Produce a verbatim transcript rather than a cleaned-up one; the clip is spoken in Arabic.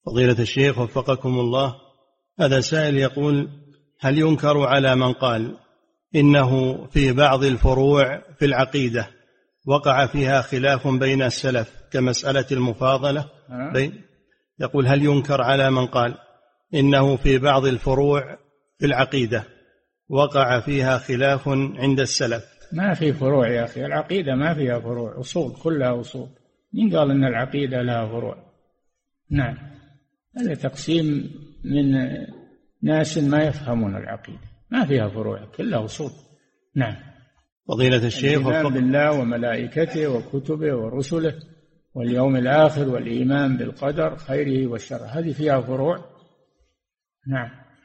فضيلة الشيخ وفقكم الله، هذا سائل يقول: هل ينكر على من قال إنه في بعض الفروع في العقيدة وقع فيها خلاف بين السلف كمسألة المفاضلة بين يقول هل ينكر على من قال إنه في بعض الفروع في العقيدة وقع فيها خلاف عند السلف؟ ما في فروع يا أخي، العقيدة ما فيها فروع، أصول كلها أصول. مين قال أن العقيدة لها فروع؟ نعم، هذا تقسيم من ناس ما يفهمون العقيدة، ما فيها فروع كلها أصول. نعم. فضيلة الشيخ: الإيمان بالله وملائكته وكتبه ورسله واليوم الآخر والإيمان بالقدر خيره والشر، هذه فيها فروع. نعم.